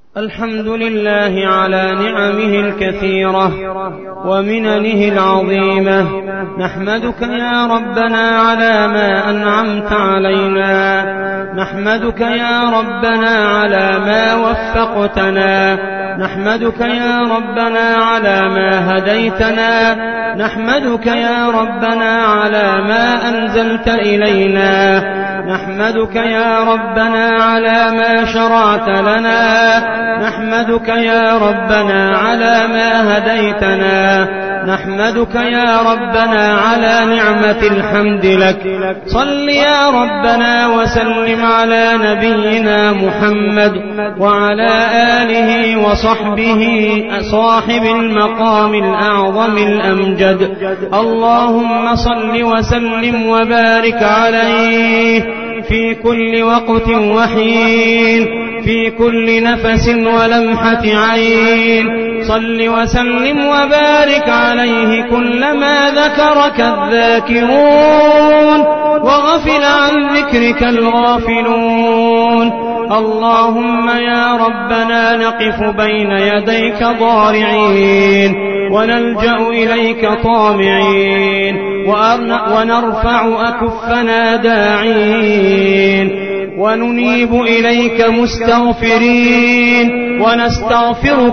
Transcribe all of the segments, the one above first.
الحمد لله على نعمه الكثيرة ومننه العظيمة. نحمدك يا ربنا على ما أنعمت علينا، نحمدك يا ربنا على ما وفقتنا، نحمدك يا ربنا على ما هديتنا، نحمدك يا ربنا على ما أنزلت إلينا، نحمدك يا ربنا على ما شرعت لنا، نحمدك يا ربنا على ما هديتنا، نحمدك يا ربنا على نعمة الحمد لك. صل يا ربنا وسلم على نبينا محمد وعلى آله وصحبه صاحب المقام الأعظم الأمجد. اللهم صل وسلم وبارك عليه في كل وقت وحين، في كل نفس ولمحة عين. صل وسلم وبارك عليه كلما ذكرك الذاكرون وغفل عن ذكرك الغافلون. اللهم يا ربنا نقف بين يديك ضارعين، ونلجأ إليك طامعين، ونرفع أكفنا داعين، وننيب إليك مستغفرين، ونستغفرك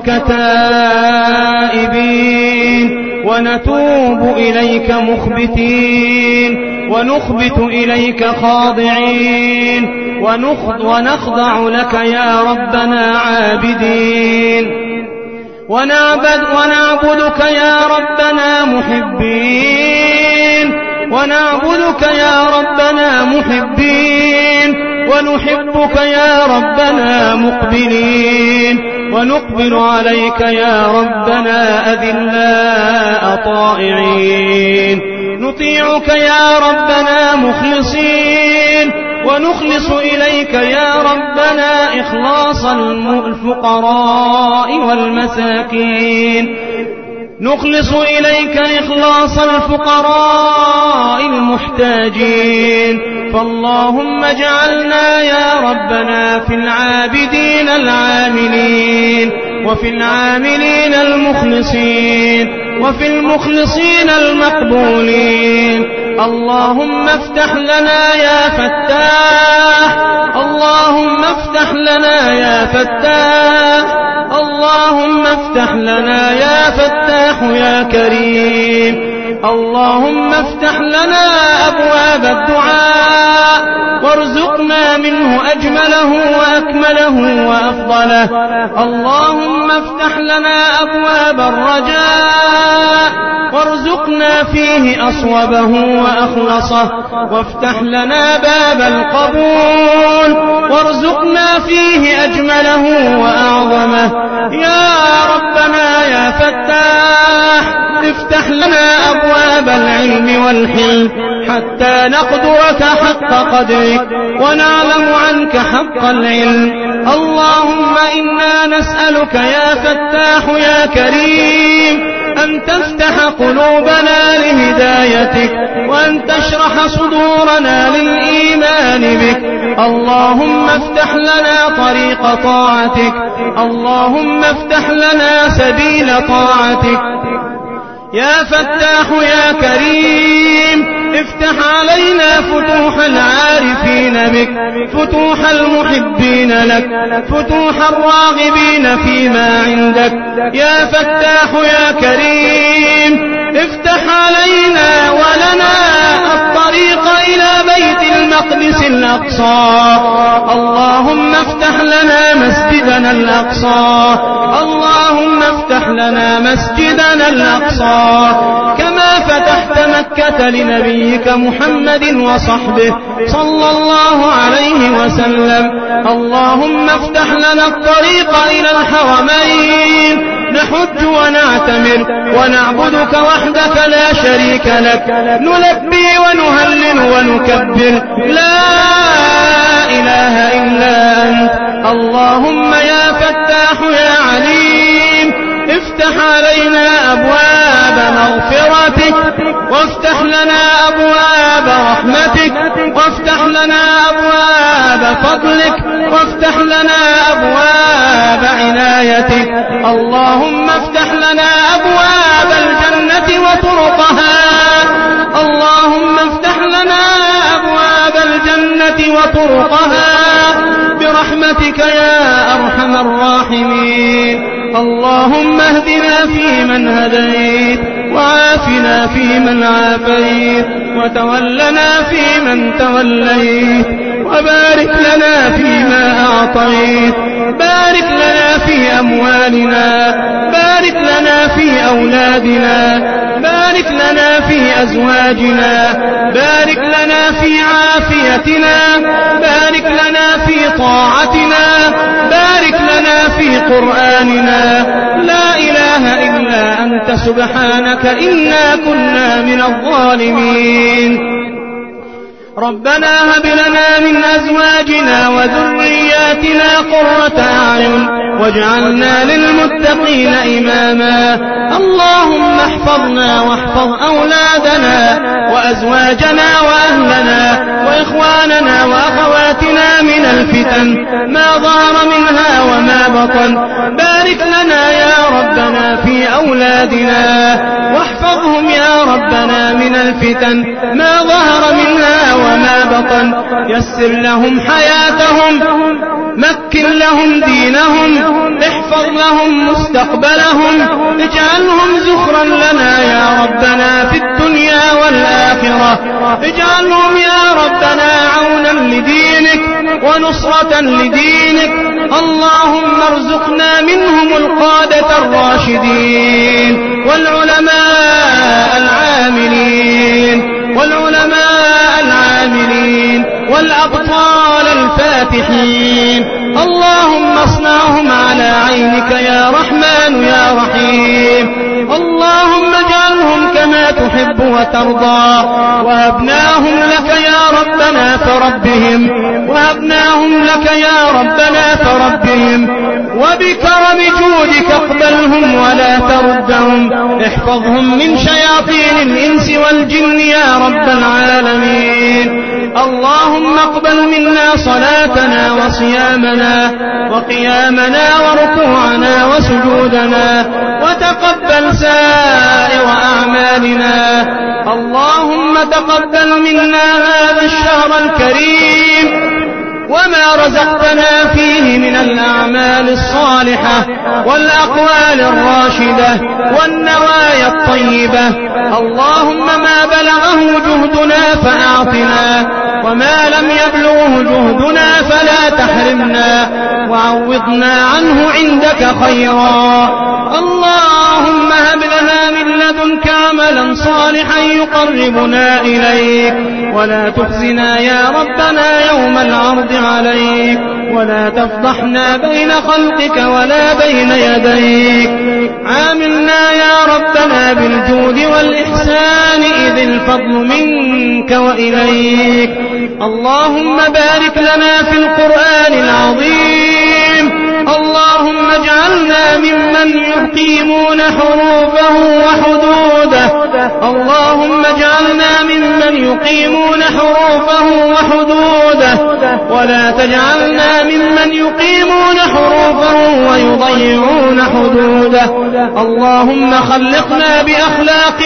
تائبين، ونتوب إليك مخبتين، ونخبت إليك خاضعين، ونخضع لك يا ربنا عابدين، ونعبدك يا ربنا محبين، ونعبدك يا ربنا محبين، ونحبك يا ربنا مقبلين، ونقبل عليك يا ربنا أذلاء طائعين. نطيعك يا ربنا مخلصين، ونخلص إليك يا ربنا إخلاص الفقراء والمساكين، نخلص إليك إخلاص الفقراء المحتاجين. فاللهم اجعلنا يا ربنا في العابدين العاملين، وفي العاملين المخلصين، وفي المخلصين المقبولين. اللهم افتح لنا يا فتاح، اللهم افتح لنا يا فتاح، اللهم افتح لنا يا فتاح يا كريم. اللهم افتح لنا أبواب الدعاء، وارزقنا منه أجمله وأكمله وأفضله. اللهم افتح لنا أبواب الرجاء، وارزقنا فيه أصوبه وأخلصه. وافتح لنا باب القبول، وارزقنا فيه أجمله وأعظمه. يا ربنا يا فتاح، افتح لنا أبواب العلم والحلم حتى نقدرك حق قدرك ونعلم عنك حق العلم. اللهم إنا نسألك يا فتاح يا كريم أن تفتح قلوبنا لهدايتك، وأن تشرح صدورنا للإيمان بك. اللهم افتح لنا طريق طاعتك، اللهم افتح لنا سبيل طاعتك. يا فتاح يا كريم افتح علينا فتوح العارفين بك، فتوح المحبين لك، فتوح الراغبين فيما عندك. يا فتاح يا كريم افتح علينا ولنا الطريق إلى بيت المقدس الأقصى. اللهم افتح لنا مسجدنا الأقصى، اللهم افتح لنا مسجدنا الأقصى كما فتحت مكة لنبيك محمد وصحبه صلى الله عليه وسلم. اللهم افتح لنا الطريق إلى الحرمين نحج ونعتمر ونعبدك وحدك لا شريك لك، نلبي ونهلل ونكبر لا إله إلا أنت. اللهم يا فتاح يا عليم افتح علينا أبواب مغفرتك وافتح لنا أبواب رحمتك، وافتح لنا أبواب فضلك، وافتح لنا أبواب عنايتك. اللهم افتح لنا أبواب الجنة وطرقها، اللهم افتح لنا أبواب الجنة وطرقها برحمتك يا أرحم الراحمين. اللهم اهدنا فيمن هديت، وعافنا فيمن عافيت، وتولنا فيمن توليت، وبارك لنا فيما أعطيت. بارك لنا في أموالنا، بارك لنا في أولادنا، بارك لنا في أزواجنا، بارك لنا في عافيتنا، بارك لنا في طاعتنا، بارك لنا في قرآننا. لا إله إلا أنت سبحانك إنا كنا من الظالمين. ربنا هب لنا من أزواجنا وذرياتنا قرة أعين واجعلنا للمتقين إماما. اللهم احفظنا واحفظ أولادنا وأزواجنا وأهلنا وإخواننا وأخواتنا من الفتن ما ظهر منها وما بطن. بارك لنا يا ربنا في أولادنا واحفظهم يا ربنا من الفتن ما ظهر منها وما بطن. يسر لهم حياتهم، مكن لهم دينهم، احفظ لهم مستقبلهم، اجعلهم زخرا لنا يا ربنا في الدنيا والآخرة. اجعلهم يا ربنا عونا لدينك ونصرة لدينك. اللهم ارزقنا منهم القادة الراشدين والعلماء العاملين والأبطال الفاتحين. اللهم اصنعهم على عينك يا رحمن يا رحيم. اللهم اجعلهم كما تحب وترضى. وهبناهم لك يا ربنا فربهم، وهبناهم لك يا ربنا فربهم، وبكرم جودك اقبلهم ولا تردهم. احفظهم من شياطين الإنس والجن يا رب العالمين. اللهم اقبل منا صلاتنا وصيامنا وقيامنا وركوعنا وسجودنا، وتقبل سائر أعمالنا. اللهم تقبل منا هذا الشهر الكريم وما رزقتنا فيه من الأعمال الصالحة والأقوال الراشدة والنوايا الطيبة. اللهم ما بلغه جهدنا فأعطنا، وما لم يبلغه جهدنا فلا تحرمنا، وعوضنا عنه عندك خيرا. اللهم هب لنا من لدنك عملا صالحا يقربنا إليك، ولا تخزنا يا ربنا يوم العرض عليك، ولا تفضحنا بين خلقك ولا بين يديك. عاملنا يا ربنا بالجود والإحسان إذ الفضل منك وإليك. اللهم بارك لنا في القرآن العظيم. اللهم اجعلنا ممن يقيمون حروفه وحدوده. اللهم اجعلنا ممن يقيمون حروفه وحدوده، ولا تجعلنا ممن يقيمون حروفه ويضيعون حدوده. اللهم خلقنا بأخلاق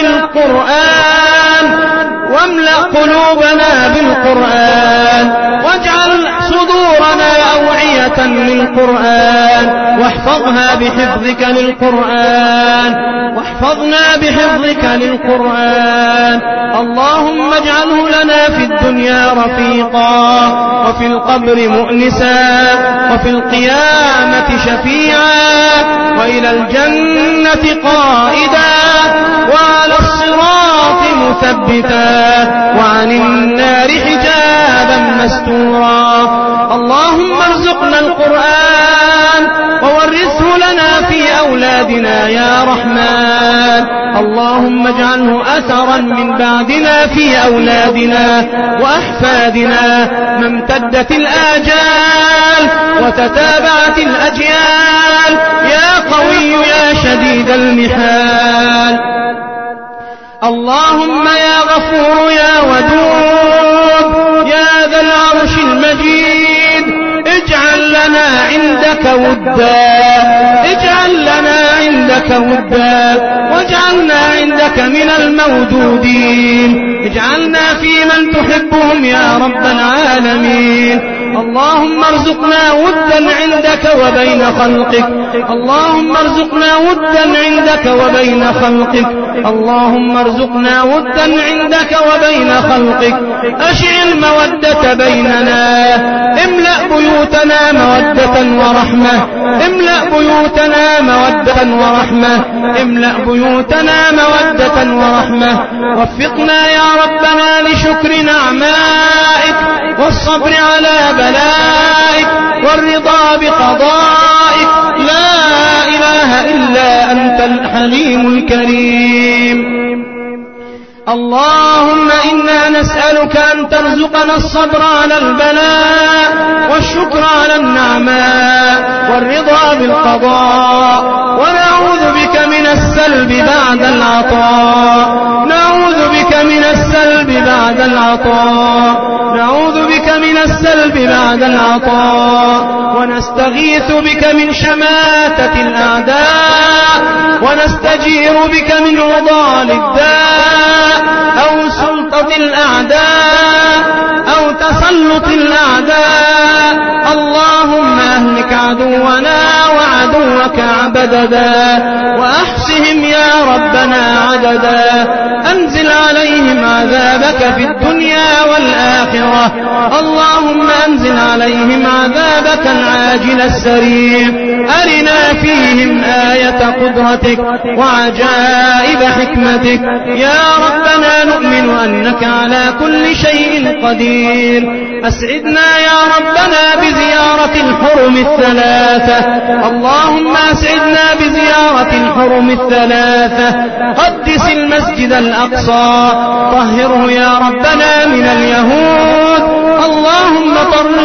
القرآن، واملأ قلوبنا بالقرآن، واجعل صدورنا أوعية للقرآن، واحفظها بحفظك للقرآن، واحفظنا بحفظك للقرآن. اللهم اجعله لنا في الدنيا رفيقا، وفي القبر مؤنسا، وفي القيامة شفيعا، وإلى الجنة قائدا، وعلى الصراط مثبتا، وعن النار حجابا مستورا. اللهم ارزقنا القرآن وورثه لنا في أولادنا يا رحمن. اللهم اجعله أثرا من بعدنا في أولادنا وأحفادنا، ما امتدت الآجال وتتابعت الأجيال. يا قوي يا شديد المحال. اللهم يا غفور يا ودود يا ذا العرش المجيد اجعل لنا عندك ودا، اجعل لنا عندك ودا، واجعلنا عندك من المودودين، اجعلنا في من تحبهم يا رب العالمين. اللهم ارزقنا ودا عندك وبين خلقك، اللهم ارزقنا ودا عندك وبين خلقك، اللهم ارزقنا ودا عندك وبين خلقك. أشع المودة بيننا، املأ بيوتنا مودة ورحمة، املأ بيوتنا مودة ورحمة، املأ بيوتنا مودة ورحمة. وفقنا يا ربنا لشكر نعمائك والصبر على بلائك والرضا بقضائك، لا إله إلا أنت الحليم الكريم. اللهم إنا نسألك أن ترزقنا الصبر على البلاء والشكر على النعماء والرضا بالقضاء، ونعوذ بك من السلب بعد العطاء، نعوذ بك من السلب بعد العطاء، نعوذ بك من السلب بعد العطاء، ونستغيث بك من شماتة الأعداء، ونستجير بك من عضال الداء أو سلطة الأعداء أو تسلط الأعداء. اللهم أهلك عدونا وعدوك عبددا، وأحصهم يا ربنا عددا. أنزل عليهم عذابك في الدنيا والآخرة، اللهم أنزل عليهم عذابك العاجل السريع. أرنا فيهم آية قدرتك وعجائب حكمتك يا ربنا، نؤمن أنك على كل شيء قدير. أسعدنا يا ربنا بزيارة الحرم الثلاثة، اللهم أسعدنا بزيارة الحرم الثلاثة. قدس المسجد الأقصى، طهره يا ربنا من اليهود، اللهم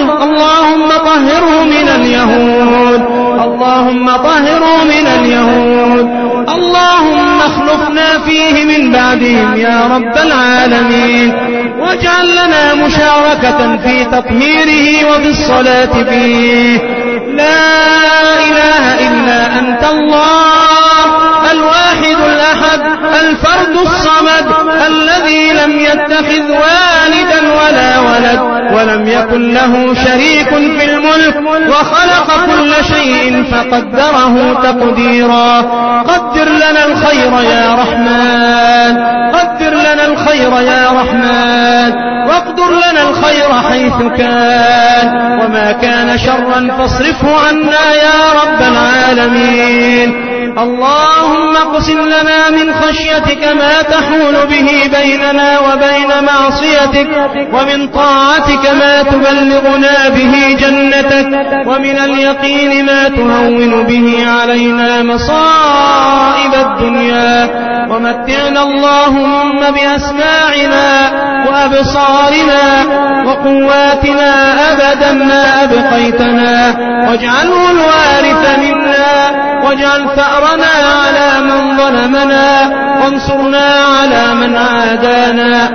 طهره من اليهود، اللهم طهره من اليهود. اللهم اخلفنا فيه من بعدهم يا رب العالمين، واجعل لنا مشاركة في تطهيره وفي الصلاة فيه. لا إله إلا أنت الله الواحد الأحد الفرد الصمد، الذي لم يتخذ والدا ولا ولد، ولم يكن له شريك في الملك، وخلق كل شيء فقدره تقديرا. قدر لنا الخير يا رحمن، قدر لنا الخير يا رحمن، واقدر لنا الخير حيث كان، وما كان شرا فاصرفه عنا يا رب العالمين. اللهم اقسم لنا من خشيتك ما تحول به بيننا وبين معصيتك، ومن طاعتك ما تبلغنا به جنتك، ومن اليقين ما تهون به علينا مصائب الدنيا. ومتعنا اللهم بأسماعنا وأبصارنا وقواتنا أبدا ما أبقيتنا، واجعله الوارث منا، واجعل ثأرنا على من ظلمنا، وانصرنا على من عادانا،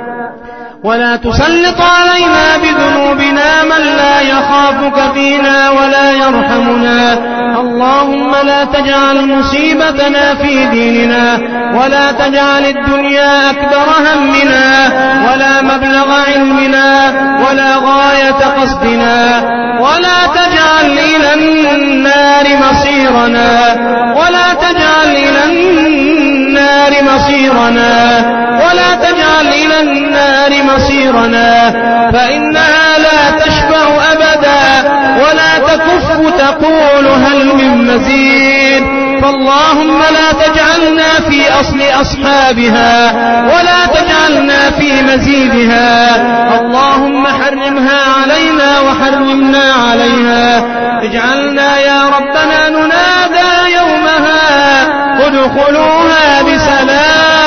ولا تسلط علينا بذنوبنا من لا يخافك فينا ولا يرحمنا. اللهم لا تجعل مصيبتنا في ديننا، ولا تجعل الدنيا أكبر همنا ولا مبلغ علمنا ولا غاية قصدنا، ولا تجعل إلى النار مصيرنا، ولا تجعل إلى النار مصيرنا، ولا تجعل إلى النار مصيرنا، فإنها لا تشبع أبدا ولا تكف تقول هل من مزيد. فاللهم لا تجعلنا في أصل أصحابها، ولا تجعلنا في مزيدها. اللهم حرمها علينا وحرمنا عليها. اجعلنا يا ربنا ننادى يومها ادخلوها بسلام،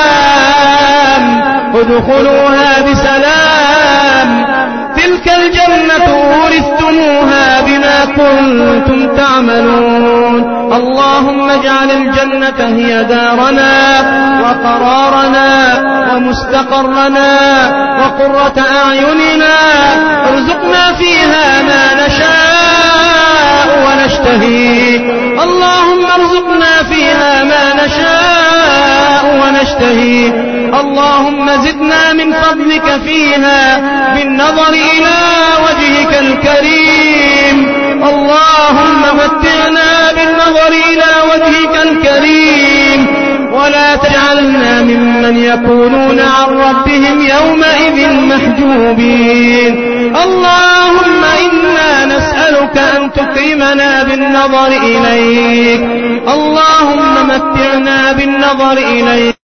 ادخلوها بسلام، تلك الجنة أورثتموها بما كنتم تعملون. اللهم اجعل الجنة هي دارنا وقرارنا ومستقرنا وقرة أعيننا، ارزقنا فيها ما نشاء ونشتهي. اللهم ارزقنا فيها ما نشاء ونشتهي. اللهم زدنا من فضلك فيها بالنظر إلى وجهك الكريم. اللهم متعنا بالنظر إلى وجهك الكريم، ولا تجعلنا ممن يكونون عن ربهم يومئذ محجوبين. اللهم إنا نسألك أن تكرمنا بالنظر إليك. اللهم متعنا بالنظر إليك.